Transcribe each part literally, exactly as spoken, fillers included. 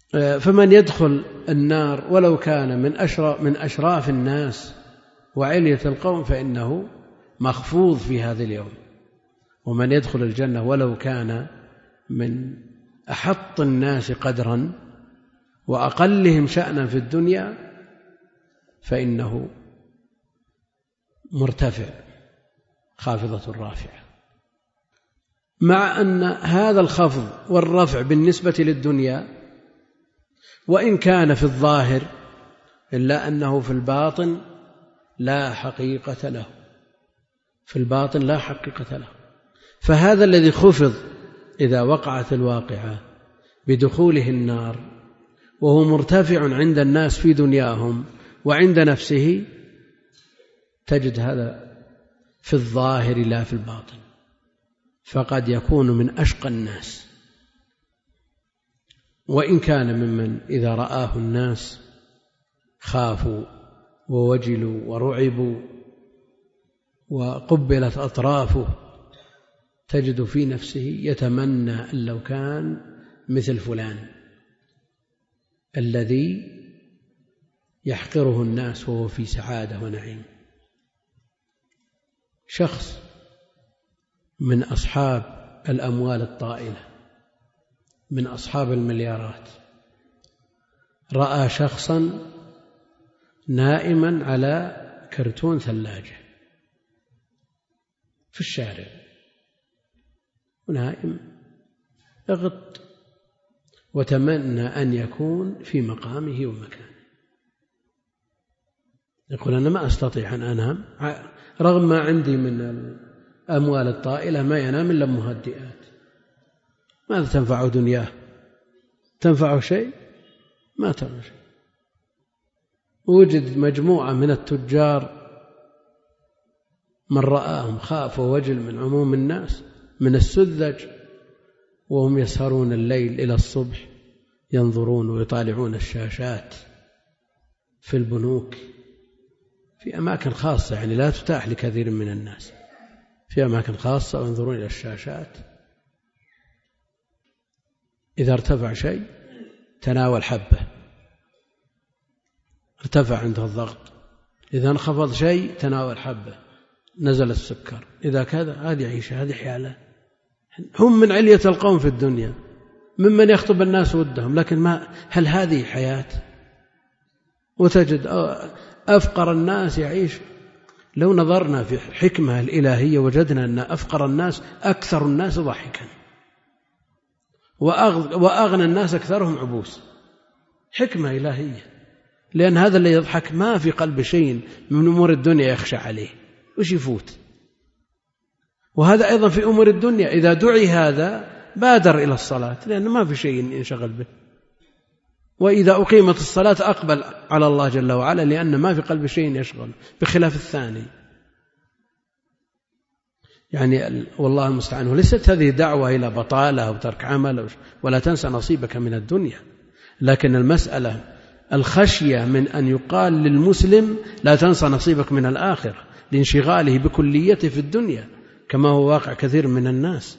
فمن يدخل النار ولو كان من أشراف, من أشراف الناس وعلية القوم فإنه مخفوض في هذا اليوم، ومن يدخل الجنة ولو كان من أحط الناس قدرا وأقلهم شأنا في الدنيا فإنه مرتفع خافضة رافعة. مع أن هذا الخفض والرفع بالنسبة للدنيا وإن كان في الظاهر إلا أنه في الباطن لا حقيقة له، في الباطن لا حقيقة له. فهذا الذي خفض إذا وقعت الواقعة بدخوله النار وهو مرتفع عند الناس في دنياهم وعند نفسه، تجد هذا في الظاهر لا في الباطن، فقد يكون من أشقى الناس، وإن كان ممن إذا رآه الناس خافوا ووجلوا ورعبوا وقبلت أطرافه، تجد في نفسه يتمنى أن لو كان مثل فلان الذي يحقره الناس وهو في سعادة ونعيم. شخص من أصحاب الأموال الطائلة، من أصحاب المليارات، رأى شخصا نائما على كرتون ثلاجة في الشارع، ونائم يغط، وتمنى أن يكون في مقامه ومكانه. يقول أنا ما أستطيع أن أنام رغم ما عندي من الأموال الطائلة، ما ينام إلا مهدئات. ماذا تنفع دنياه؟ تنفع شيء؟ ما تنفع شيء. وجد مجموعة من التجار من رآهم خاف ووجل من عموم الناس من السذج، وهم يسهرون الليل إلى الصبح ينظرون ويطالعون الشاشات في البنوك في أماكن خاصة، يعني لا تتاح لكثير من الناس، في أماكن خاصة وينظرون إلى الشاشات. إذا ارتفع شيء تناول حبة ارتفع عنده الضغط، إذا انخفض شيء تناول حبة نزل السكر، إذا كذا. هذه عيشة، هذه حيالة. هم من علية القوم في الدنيا، ممن يخطب الناس ودهم، لكن ما هل هذه حياة؟ وتجد أفقر الناس يعيش. لو نظرنا في حكمة الإلهية وجدنا أن أفقر الناس أكثر الناس ضحكا، وأغنى الناس أكثرهم عبوس. حكمة إلهية، لأن هذا اللي يضحك ما في قلب شيء من أمور الدنيا يخشى عليه وش يفوت. وهذا أيضا في أمور الدنيا، إذا دعي هذا بادر إلى الصلاة لأن ما في شيء ينشغل به، وإذا أقيمت الصلاة أقبل على الله جل وعلا لأن ما في قلب شيء يشغل، بخلاف الثاني. يعني والله المستعان. وليست هذه دعوة إلى بطالة أو ترك عمل ولا تنسى نصيبك من الدنيا، لكن المسألة الخشية من أن يقال للمسلم لا تنسى نصيبك من الآخرة لانشغاله بكليته في الدنيا، كما هو واقع كثير من الناس.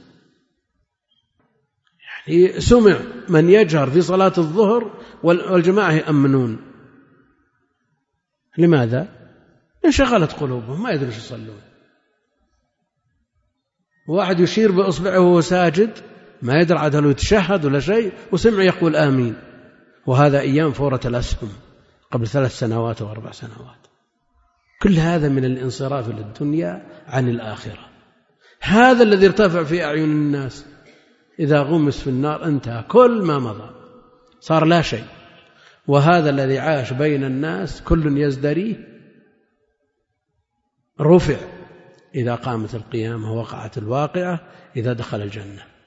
يعني سمع من يجهر في صلاة الظهر والجماعة يأمنون. لماذا؟ انشغلت قلوبهم، ما يدرون يصلون. واحد يشير بإصبعه وهو ساجد ما يدري عاد هل يتشهد ولا شيء، وسمع يقول آمين. وهذا أيام فورة الأسهم قبل ثلاث سنوات وأربع سنوات. كل هذا من الانصراف للدنيا عن الآخرة. هذا الذي ارتفع في أعين الناس إذا غمس في النار انتهى كل ما مضى، صار لا شيء. وهذا الذي عاش بين الناس كل يزدريه رفع إذا قامت القيامة ووقعت الواقعة، إذا دخل الجنة.